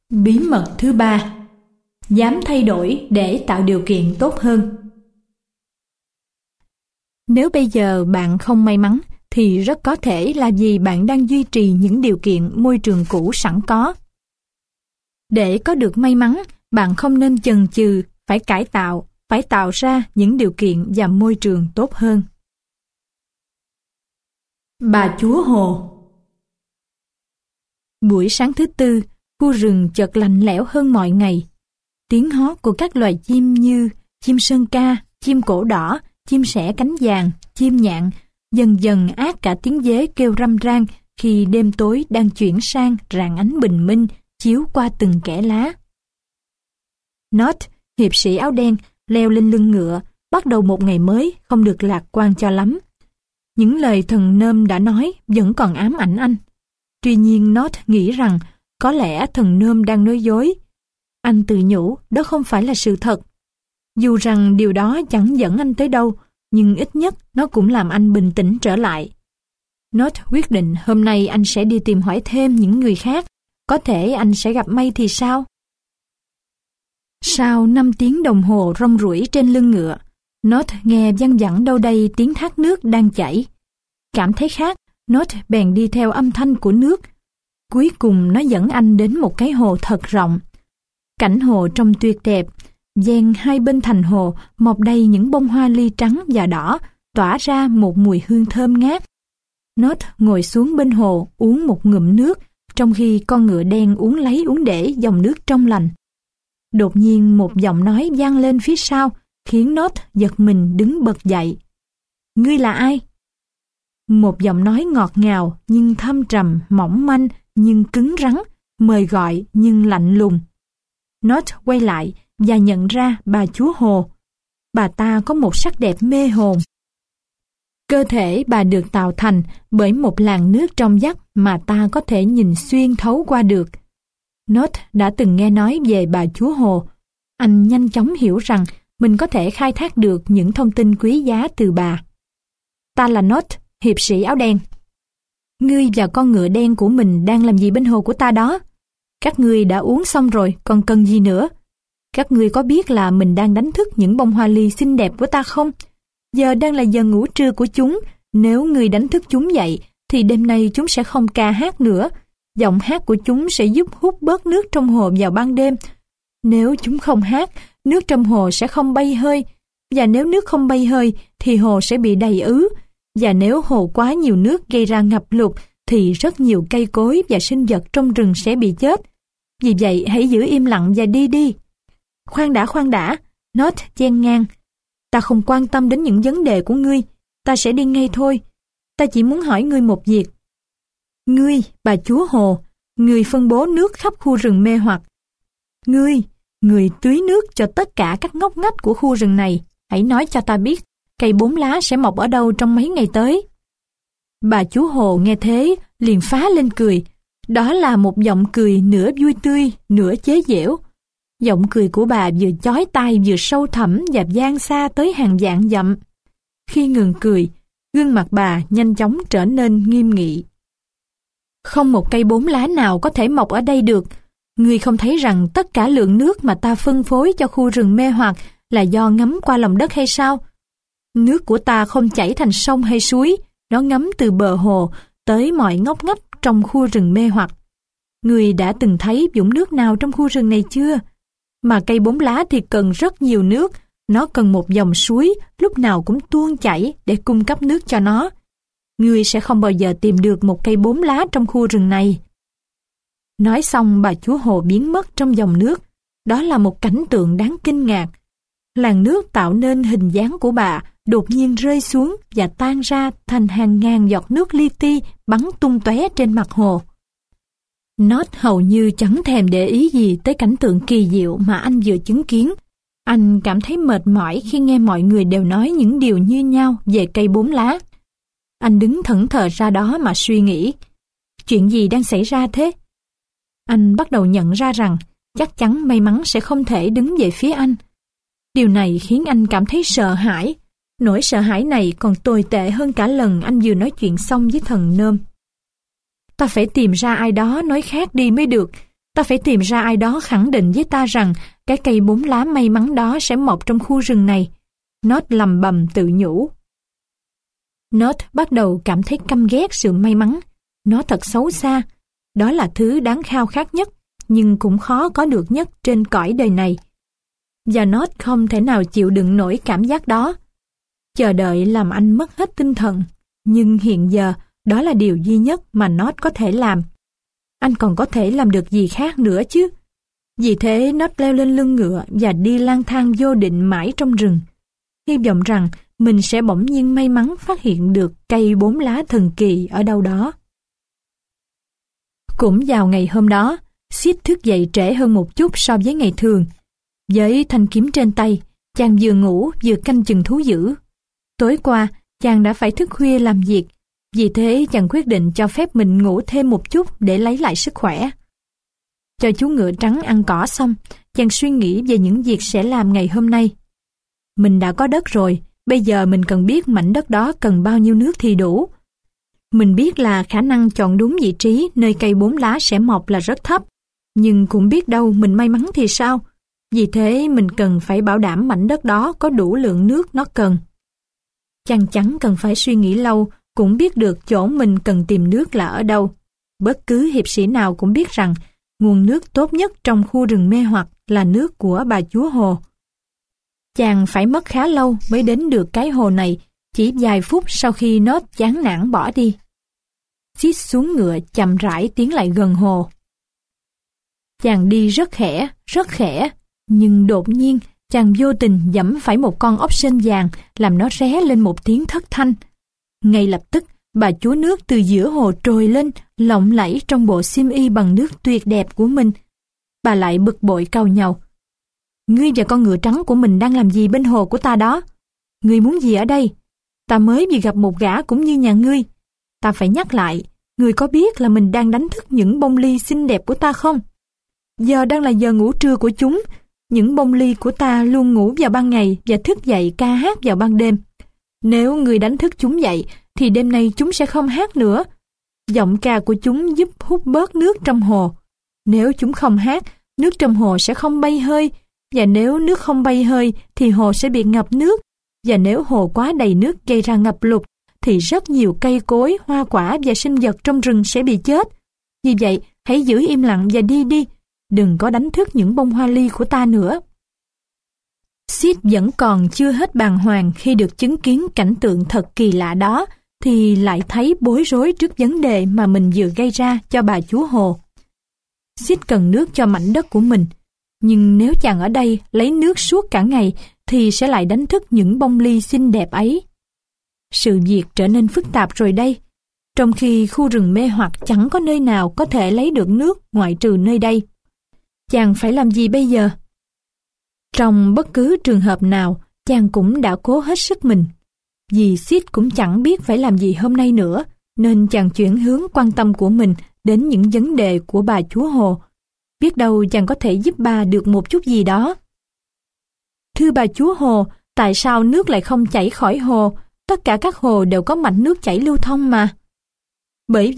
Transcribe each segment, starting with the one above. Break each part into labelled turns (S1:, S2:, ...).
S1: Bí mật thứ 3: dám thay đổi để tạo điều kiện tốt hơn. Nếu bây giờ bạn không may mắn, thì rất có thể là vì bạn đang duy trì những điều kiện môi trường cũ sẵn có. Để có được may mắn, bạn không nên chần chừ, phải cải tạo, phải tạo ra những điều kiện và môi trường tốt hơn. Bà chúa Hồ. Buổi sáng thứ Tư, khu rừng chợt lạnh lẽo hơn mọi ngày. Tiếng hót của các loài chim như chim sơn ca, chim cổ đỏ, chim sẻ cánh vàng, chim nhạn dần dần át cả tiếng dế kêu râm ran khi đêm tối đang chuyển sang rạng ánh bình minh chiếu qua từng kẽ lá. Not, hiệp sĩ áo đen, leo lên lưng ngựa, bắt đầu một ngày mới không được lạc quan cho lắm. Những lời thần nôm đã nói vẫn còn ám ảnh anh. Tuy nhiên Not nghĩ rằng có lẽ thần nôm đang nói dối. Anh tự nhủ đó không phải là sự thật. Dù rằng điều đó chẳng dẫn anh tới đâu, nhưng ít nhất nó cũng làm anh bình tĩnh trở lại. Not quyết định hôm nay anh sẽ đi tìm hỏi thêm những người khác. Có thể anh sẽ gặp may thì sao? Sau 5 tiếng đồng hồ rong ruổi trên lưng ngựa, Not nghe văng vẳng đâu đây tiếng thác nước đang chảy. Cảm thấy khát, Not bèn đi theo âm thanh của nước. Cuối cùng nó dẫn anh đến một cái hồ thật rộng. Cảnh hồ trông tuyệt đẹp, ven hai bên thành hồ mọc đầy những bông hoa ly trắng và đỏ, tỏa ra một mùi hương thơm ngát. Not ngồi xuống bên hồ uống một ngụm nước, trong khi con ngựa đen uống lấy uống để dòng nước trong lành. Đột nhiên một giọng nói vang lên phía sau, khiến Not giật mình đứng bật dậy. Ngươi là ai? Một giọng nói ngọt ngào nhưng thâm trầm, mỏng manh nhưng cứng rắn, mời gọi nhưng lạnh lùng. Not quay lại và nhận ra bà chúa Hồ. Bà ta có một sắc đẹp mê hồn. Cơ thể bà được tạo thành bởi một làn nước trong vắt mà ta có thể nhìn xuyên thấu qua được. Not đã từng nghe nói về bà chúa Hồ. Anh nhanh chóng hiểu rằng mình có thể khai thác được những thông tin quý giá từ bà. Ta là Not, hiệp sĩ áo đen. Ngươi và con ngựa đen của mình đang làm gì bên hồ của ta đó? Các ngươi đã uống xong rồi, còn cần gì nữa? Các ngươi có biết là mình đang đánh thức những bông hoa ly xinh đẹp của ta không? Giờ đang là giờ ngủ trưa của chúng. Nếu ngươi đánh thức chúng dậy, thì đêm nay chúng sẽ không ca hát nữa. Giọng hát của chúng sẽ giúp hút bớt nước trong hồ vào ban đêm. Nếu chúng không hát, nước trong hồ sẽ không bay hơi. Và nếu nước không bay hơi, thì hồ sẽ bị đầy ứ. Và nếu hồ quá nhiều nước gây ra ngập lụt, thì rất nhiều cây cối và sinh vật trong rừng sẽ bị chết. Vì vậy hãy giữ im lặng và đi đi. Khoan đã, Not chen ngang. Ta không quan tâm đến những vấn đề của ngươi. Ta sẽ đi ngay thôi. Ta chỉ muốn hỏi ngươi một việc. Ngươi, bà chúa Hồ, ngươi phân bố nước khắp khu rừng mê hoặc. Ngươi tưới nước cho tất cả các ngóc ngách của khu rừng này. Hãy nói cho ta biết, cây 4 lá sẽ mọc ở đâu trong mấy ngày tới. Bà chúa Hồ nghe thế, liền phá lên cười. Đó là một giọng cười nửa vui tươi, nửa chế giễu. Giọng cười của bà vừa chói tai vừa sâu thẳm và vang xa tới hàng vạn dặm. Khi ngừng cười, gương mặt bà nhanh chóng trở nên nghiêm nghị. Không một cây 4 lá nào có thể mọc ở đây được. Ngươi không thấy rằng tất cả lượng nước mà ta phân phối cho khu rừng mê hoặc là do ngấm qua lòng đất hay sao? Nước của ta không chảy thành sông hay suối, nó ngấm từ bờ hồ tới mọi ngóc ngách trong khu rừng mê hoặc. Ngươi đã từng thấy vũng nước nào trong khu rừng này chưa? Mà cây 4 lá thì cần rất nhiều nước, nó cần một dòng suối lúc nào cũng tuôn chảy để cung cấp nước cho nó. Ngươi sẽ không bao giờ tìm được một cây 4 lá trong khu rừng này. Nói xong bà chúa Hồ biến mất trong dòng nước. Đó là một cảnh tượng đáng kinh ngạc. Làn nước tạo nên hình dáng của bà đột nhiên rơi xuống và tan ra thành hàng ngàn giọt nước li ti bắn tung tóe trên mặt hồ. Not hầu như chẳng thèm để ý gì tới cảnh tượng kỳ diệu mà anh vừa chứng kiến. Anh cảm thấy mệt mỏi khi nghe mọi người đều nói những điều như nhau về cây 4 lá. Anh đứng thẫn thờ ra đó mà suy nghĩ. Chuyện gì đang xảy ra thế? Anh bắt đầu nhận ra rằng chắc chắn may mắn sẽ không thể đứng về phía anh. Điều này khiến anh cảm thấy sợ hãi. Nỗi sợ hãi này còn tồi tệ hơn cả lần anh vừa nói chuyện xong với thần nôm. Ta phải tìm ra ai đó nói khác đi mới được. Ta phải tìm ra ai đó khẳng định với ta rằng cái cây 4 lá may mắn đó sẽ mọc trong khu rừng này. Nốt lầm bầm tự nhủ. Nốt bắt đầu cảm thấy căm ghét sự may mắn. Nó thật xấu xa. Đó là thứ đáng khao khát nhất, nhưng cũng khó có được nhất trên cõi đời này. Và Nốt không thể nào chịu đựng nổi cảm giác đó. Chờ đợi làm anh mất hết tinh thần, nhưng hiện giờ đó là điều duy nhất mà Nốt có thể làm. Anh còn có thể làm được gì khác nữa chứ? Vì thế Nốt leo lên lưng ngựa và đi lang thang vô định mãi trong rừng, hy vọng rằng mình sẽ bỗng nhiên may mắn phát hiện được cây 4 lá thần kỳ ở đâu đó. Cũng vào ngày hôm đó, Sid thức dậy trễ hơn một chút so với ngày thường. Với thanh kiếm trên tay, chàng vừa ngủ vừa canh chừng thú dữ. Tối qua, chàng đã phải thức khuya làm việc, vì thế chàng quyết định cho phép mình ngủ thêm một chút để lấy lại sức khỏe. Cho chú ngựa trắng ăn cỏ xong, chàng suy nghĩ về những việc sẽ làm ngày hôm nay. Mình đã có đất rồi, bây giờ mình cần biết mảnh đất đó cần bao nhiêu nước thì đủ. Mình biết là khả năng chọn đúng vị trí nơi cây 4 lá sẽ mọc là rất thấp, nhưng cũng biết đâu mình may mắn thì sao. Vì thế mình cần phải bảo đảm mảnh đất đó có đủ lượng nước nó cần. Chàng chẳng cần phải suy nghĩ lâu, cũng biết được chỗ mình cần tìm nước là ở đâu. Bất cứ hiệp sĩ nào cũng biết rằng nguồn nước tốt nhất trong khu rừng mê hoặc là nước của bà chúa hồ. Chàng phải mất khá lâu mới đến được cái hồ này, chỉ vài phút sau khi Nốt chán nản bỏ đi. Sid xuống ngựa chậm rãi tiến lại gần hồ. Chàng đi rất khẽ, nhưng đột nhiên chàng vô tình giẫm phải một con ốc sên vàng, làm nó ré lên một tiếng thất thanh. Ngay lập tức, bà chúa nước từ giữa hồ trồi lên, lộng lẫy trong bộ xiêm y bằng nước tuyệt đẹp của mình. Bà lại bực bội cau nhàu. Ngươi và con ngựa trắng của mình đang làm gì bên hồ của ta đó? Ngươi muốn gì ở đây? Ta mới vừa gặp một gã cũng như nhà ngươi. Ta phải nhắc lại, ngươi có biết là mình đang đánh thức những bông ly xinh đẹp của ta không? Giờ đang là giờ ngủ trưa của chúng. Những bông ly của ta luôn ngủ vào ban ngày và thức dậy ca hát vào ban đêm. Nếu ngươi đánh thức chúng dậy, thì đêm nay chúng sẽ không hát nữa. Giọng ca của chúng giúp hút bớt nước trong hồ. Nếu chúng không hát, nước trong hồ sẽ không bay hơi. Và nếu nước không bay hơi, thì hồ sẽ bị ngập nước. Và nếu hồ quá đầy nước gây ra ngập lụt, thì rất nhiều cây cối, hoa quả và sinh vật trong rừng sẽ bị chết. Vì vậy, hãy giữ im lặng và đi đi. Đừng có đánh thức những bông hoa ly của ta nữa. Sid vẫn còn chưa hết bàng hoàng khi được chứng kiến cảnh tượng thật kỳ lạ đó, thì lại thấy bối rối trước vấn đề mà mình vừa gây ra cho bà chúa hồ. Sid cần nước cho mảnh đất của mình, nhưng nếu chàng ở đây lấy nước suốt cả ngày thì sẽ lại đánh thức những bông ly xinh đẹp ấy. Sự việc trở nên phức tạp rồi đây, trong khi khu rừng mê hoặc chẳng có nơi nào có thể lấy được nước ngoại trừ nơi đây. Chàng phải làm gì bây giờ? Trong bất cứ trường hợp nào, chàng cũng đã cố hết sức mình. Vì Sid cũng chẳng biết phải làm gì hôm nay nữa, nên chàng chuyển hướng quan tâm của mình đến những vấn đề của bà chúa hồ. Biết đâu chàng có thể giúp bà được một chút gì đó. Thưa bà chúa hồ, tại sao nước lại không chảy khỏi hồ? Tất cả các hồ đều có mạch nước chảy lưu thông mà. Bởi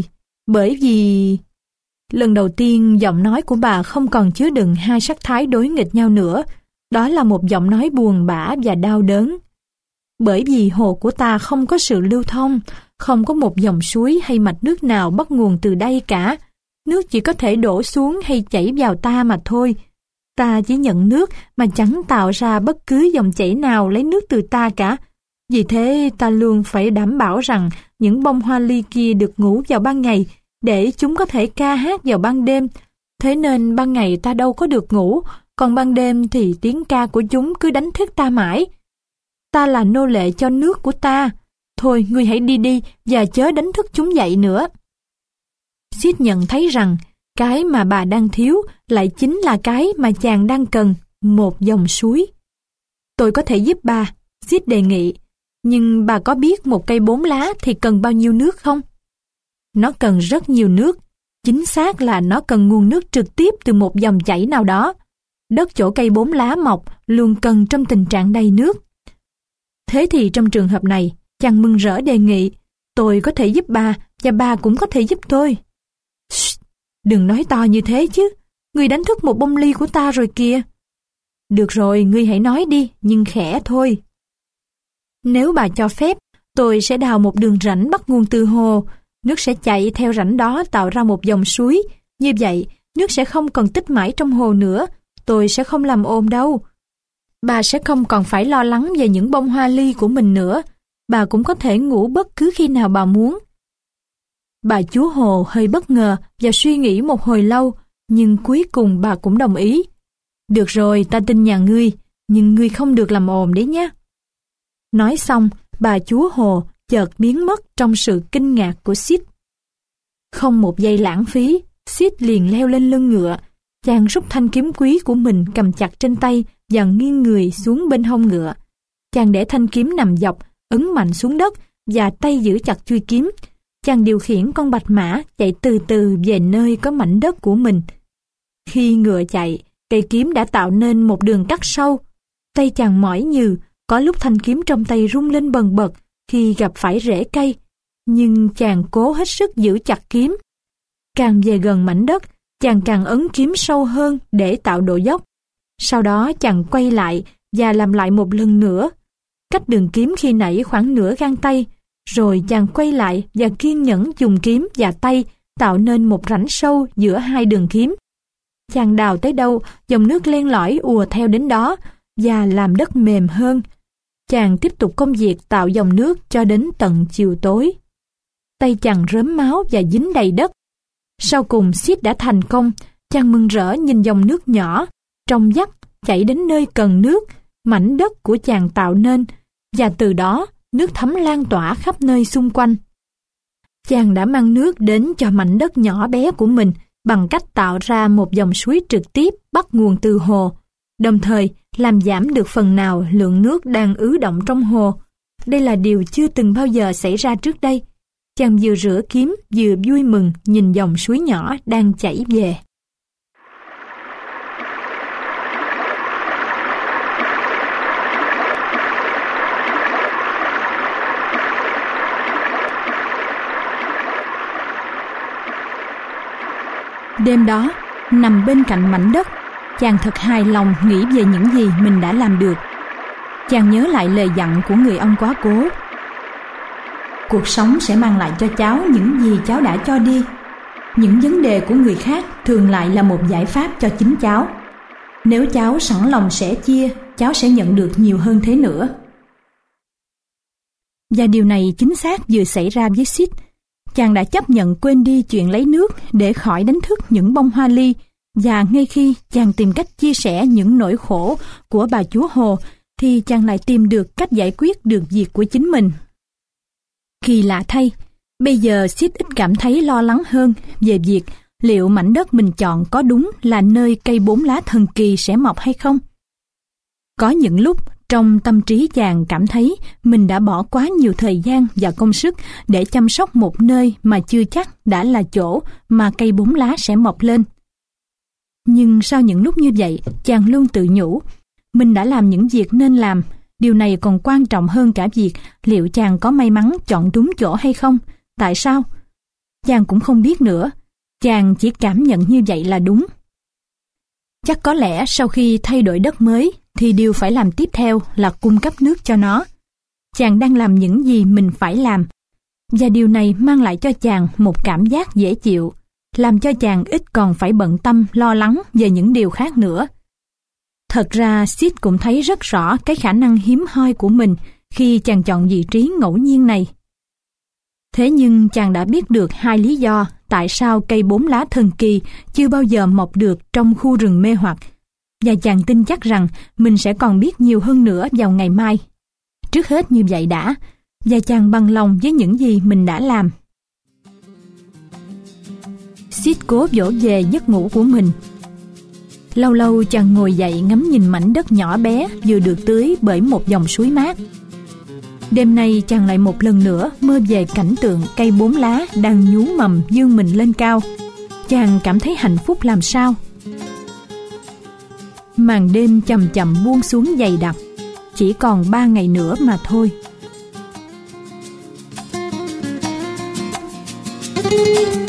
S1: vì... Lần đầu tiên giọng nói của bà không còn chứa đựng hai sắc thái đối nghịch nhau nữa. Đó là một giọng nói buồn bã và đau đớn. Bởi vì hồ của ta không có sự lưu thông, không có một dòng suối hay mạch nước nào bắt nguồn từ đây cả. Nước chỉ có thể đổ xuống hay chảy vào ta mà thôi. Ta chỉ nhận nước mà chẳng tạo ra bất cứ dòng chảy nào lấy nước từ ta cả. Vì thế ta luôn phải đảm bảo rằng những bông hoa ly kia được ngủ vào ban ngày để chúng có thể ca hát vào ban đêm. Thế nên ban ngày ta đâu có được ngủ, còn ban đêm thì tiếng ca của chúng cứ đánh thức ta mãi. Ta là nô lệ cho nước của ta. Thôi ngươi hãy đi đi và chớ đánh thức chúng dậy nữa. Sid nhận thấy rằng cái mà bà đang thiếu lại chính là cái mà chàng đang cần, một dòng suối. Tôi có thể giúp bà, Sid đề nghị. Nhưng bà có biết một cây 4 lá thì cần bao nhiêu nước không? Nó cần rất nhiều nước. Chính xác là nó cần nguồn nước trực tiếp từ một dòng chảy nào đó. Đất chỗ cây 4 lá mọc luôn cần trong tình trạng đầy nước. Thế thì trong trường hợp này, chàng mừng rỡ đề nghị, tôi có thể giúp bà và bà cũng có thể giúp tôi. Đừng nói to như thế chứ, ngươi đánh thức một bông ly của ta rồi kìa. Được rồi, ngươi hãy nói đi, nhưng khẽ thôi. Nếu bà cho phép, tôi sẽ đào một đường rãnh bắt nguồn từ hồ. Nước sẽ chạy theo rãnh đó tạo ra một dòng suối. Như vậy, nước sẽ không còn tích mãi trong hồ nữa. Tôi sẽ không làm ồn đâu. Bà sẽ không còn phải lo lắng về những bông hoa ly của mình nữa. Bà cũng có thể ngủ bất cứ khi nào bà muốn. Bà chúa hồ hơi bất ngờ và suy nghĩ một hồi lâu, nhưng cuối cùng bà cũng đồng ý. Được rồi, ta tin nhà ngươi, nhưng ngươi không được làm ồn đấy nhé. Nói xong, bà chúa hồ chợt biến mất trong sự kinh ngạc của Sid. Không một giây lãng phí, Sid liền leo lên lưng ngựa. Chàng rút thanh kiếm quý của mình cầm chặt trên tay và nghiêng người xuống bên hông ngựa. Chàng để thanh kiếm nằm dọc, ấn mạnh xuống đất và tay giữ chặt chuôi kiếm. Chàng điều khiển con bạch mã chạy từ từ về nơi có mảnh đất của mình. Khi ngựa chạy, cây kiếm đã tạo nên một đường cắt sâu. Tay chàng mỏi nhừ, có lúc thanh kiếm trong tay rung lên bần bật khi gặp phải rễ cây. Nhưng chàng cố hết sức giữ chặt kiếm. Càng về gần mảnh đất, chàng càng ấn kiếm sâu hơn để tạo độ dốc. Sau đó chàng quay lại và làm lại một lần nữa. Cách đường kiếm khi nãy khoảng nửa gang tay. Rồi chàng quay lại và kiên nhẫn dùng kiếm và tay tạo nên một rãnh sâu giữa hai đường kiếm. Chàng đào tới đâu, dòng nước len lỏi ùa theo đến đó và làm đất mềm hơn. Chàng tiếp tục công việc tạo dòng nước cho đến tận chiều tối. Tay chàng rớm máu và dính đầy đất. Sau cùng Sid đã thành công. Chàng mừng rỡ nhìn dòng nước nhỏ, trong vắt chảy đến nơi cần nước, mảnh đất của chàng tạo nên, và từ đó nước thấm lan tỏa khắp nơi xung quanh. Chàng đã mang nước đến cho mảnh đất nhỏ bé của mình bằng cách tạo ra một dòng suối trực tiếp bắt nguồn từ hồ, đồng thời làm giảm được phần nào lượng nước đang ứ động trong hồ. Đây là điều chưa từng bao giờ xảy ra trước đây. Chàng vừa rửa kiếm vừa vui mừng nhìn dòng suối nhỏ đang chảy về. Đêm đó, nằm bên cạnh mảnh đất, chàng thật hài lòng nghĩ về những gì mình đã làm được. Chàng nhớ lại lời dặn của người ông quá cố. Cuộc sống sẽ mang lại cho cháu những gì cháu đã cho đi. Những vấn đề của người khác thường lại là một giải pháp cho chính cháu. Nếu cháu sẵn lòng sẻ chia, cháu sẽ nhận được nhiều hơn thế nữa. Và điều này chính xác vừa xảy ra với Sid. Chàng đã chấp nhận quên đi chuyện lấy nước để khỏi đánh thức những bông hoa ly, và ngay khi chàng tìm cách chia sẻ những nỗi khổ của bà chúa hồ, thì chàng lại tìm được cách giải quyết được việc của chính mình. Kỳ lạ thay, bây giờ Sid ít cảm thấy lo lắng hơn về việc liệu mảnh đất mình chọn có đúng là nơi cây 4 lá thần kỳ sẽ mọc hay không. Có những lúc trong tâm trí chàng cảm thấy mình đã bỏ quá nhiều thời gian và công sức để chăm sóc một nơi mà chưa chắc đã là chỗ mà cây 4 lá sẽ mọc lên. Nhưng sau những lúc như vậy, chàng luôn tự nhủ, mình đã làm những việc nên làm. Điều này còn quan trọng hơn cả việc liệu chàng có may mắn chọn đúng chỗ hay không. Tại sao? Chàng cũng không biết nữa. Chàng chỉ cảm nhận như vậy là đúng. Chắc có lẽ sau khi thay đổi đất mới, thì điều phải làm tiếp theo là cung cấp nước cho nó. Chàng đang làm những gì mình phải làm. Và điều này mang lại cho chàng một cảm giác dễ chịu, làm cho chàng ít còn phải bận tâm lo lắng về những điều khác nữa. Thật ra Sid cũng thấy rất rõ cái khả năng hiếm hoi của mình khi chàng chọn vị trí ngẫu nhiên này. Thế nhưng chàng đã biết được hai lý do tại sao cây 4 lá thần kỳ chưa bao giờ mọc được trong khu rừng mê hoặc, và chàng tin chắc rằng mình sẽ còn biết nhiều hơn nữa vào ngày mai. Trước hết như vậy đã, và chàng bằng lòng với những gì mình đã làm. Sid cố dỗ về giấc ngủ của mình. Lâu lâu chàng ngồi dậy ngắm nhìn mảnh đất nhỏ bé vừa được tưới bởi một dòng suối mát. Đêm nay chàng lại một lần nữa mơ về cảnh tượng cây 4 lá đang nhú mầm vươn mình lên cao. Chàng cảm thấy hạnh phúc làm sao. Màn đêm chậm chậm buông xuống dày đặc. Chỉ còn 3 ngày nữa mà thôi.